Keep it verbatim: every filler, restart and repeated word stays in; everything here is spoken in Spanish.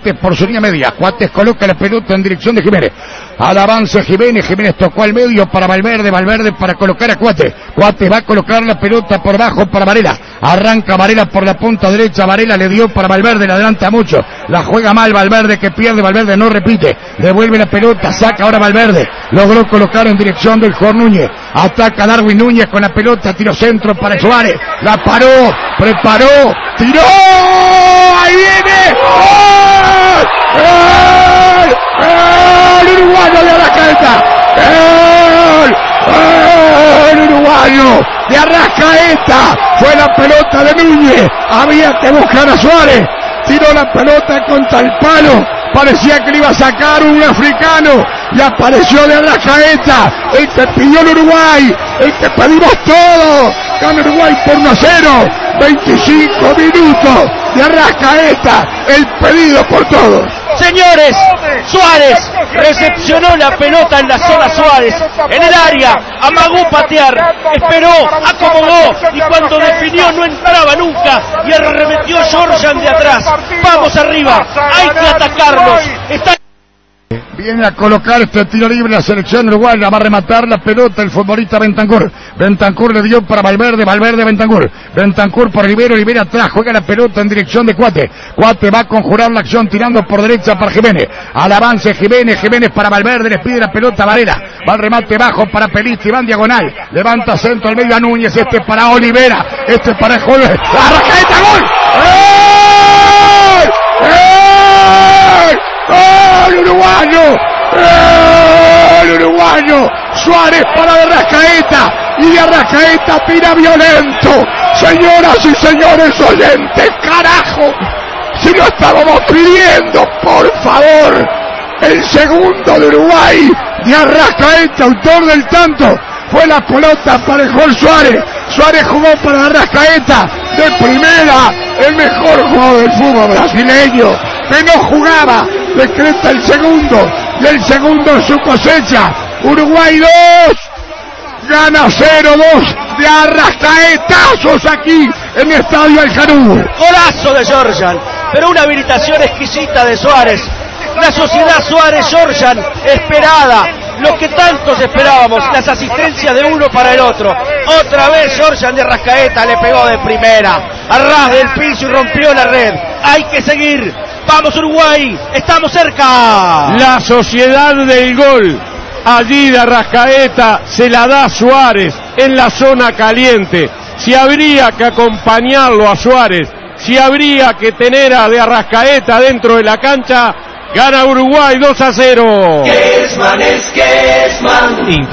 Cuates por su línea media. Cuates coloca la pelota en dirección de Jiménez. Al avance Jiménez, Jiménez tocó al medio para Valverde, Valverde para colocar a Cuates. Cuates va a colocar la pelota por bajo para Varela. Arranca Varela por la punta derecha, Varela le dio para Valverde, le adelanta mucho. La juega mal Valverde, que pierde, Valverde no repite. Devuelve la pelota, saca ahora Valverde. Logró colocar en dirección del jugador Núñez. Ataca Darwin Núñez con la pelota, tiro centro para Suárez. La paró, preparó, tiró. ¡Ahí viene! ¡Gol! ¡Gol! ¡Gol! ¡Uruguayo de Arrascaeta! ¡Gol! ¡Gol! ¡Uruguayo de Arrascaeta! Fue la pelota de Núñez. Había que buscar a Suárez. Tiró la pelota contra el palo. Parecía que le iba a sacar un africano. Y apareció de Arrascaeta. El que pidió el Uruguay. El que pedimos todo. Gana Uruguay por uno a cero. veinticinco minutos de Arrascaeta. El pedido por todos. Señores, Suárez recepcionó la pelota en la zona Suárez, en el área, amagó patear, esperó, acomodó y cuando definió no entraba nunca y arremetió Georgian de atrás. Vamos arriba, hay que atacarlos. Está... Viene a colocar este tiro libre la selección uruguaya, va a rematar la pelota el futbolista Bentancur. Bentancur le dio para Valverde, Valverde Bentancur. Bentancur por Rivero, Rivera atrás, juega la pelota en dirección de Cuate. Cuate va a conjurar la acción tirando por derecha para Jiménez. Al avance Jiménez, Jiménez para Valverde, le pide la pelota a Varela. Va al remate bajo para Pelistri, va en diagonal. Levanta centro al medio a Núñez, este para Olivera, este para el juego. ¡Arrascaeta, gol! ¡Gol! ¡Gol! ¡Gol uruguayo! ¡Gol uruguayo! Suárez para de Arrascaeta y de Arrascaeta tira violento. Señoras y señores oyentes, carajo, si lo estábamos pidiendo, por favor, el segundo de Uruguay de Arrascaeta, autor del tanto, fue la pelota para el jugador Suárez. Suárez jugó para Arrascaeta de primera, el mejor jugador del fútbol brasileño, que no jugaba, decreta el segundo, y el segundo en su cosecha. Uruguay dos, gana cero dos de Arrascaetazos aquí en el estadio Aljanú. Golazo de Georgian, pero una habilitación exquisita de Suárez. La sociedad Suárez-Georgian esperada, lo que tantos esperábamos, las asistencias de uno para el otro. Otra vez Georgian de Arrascaeta le pegó de primera, a ras del piso y rompió la red. Hay que seguir. Vamos Uruguay, estamos cerca. La sociedad del gol, allí de Arrascaeta, se la da Suárez en la zona caliente. Si habría que acompañarlo a Suárez, si habría que tener a de Arrascaeta dentro de la cancha, gana Uruguay dos a cero. Kesman es Kesman.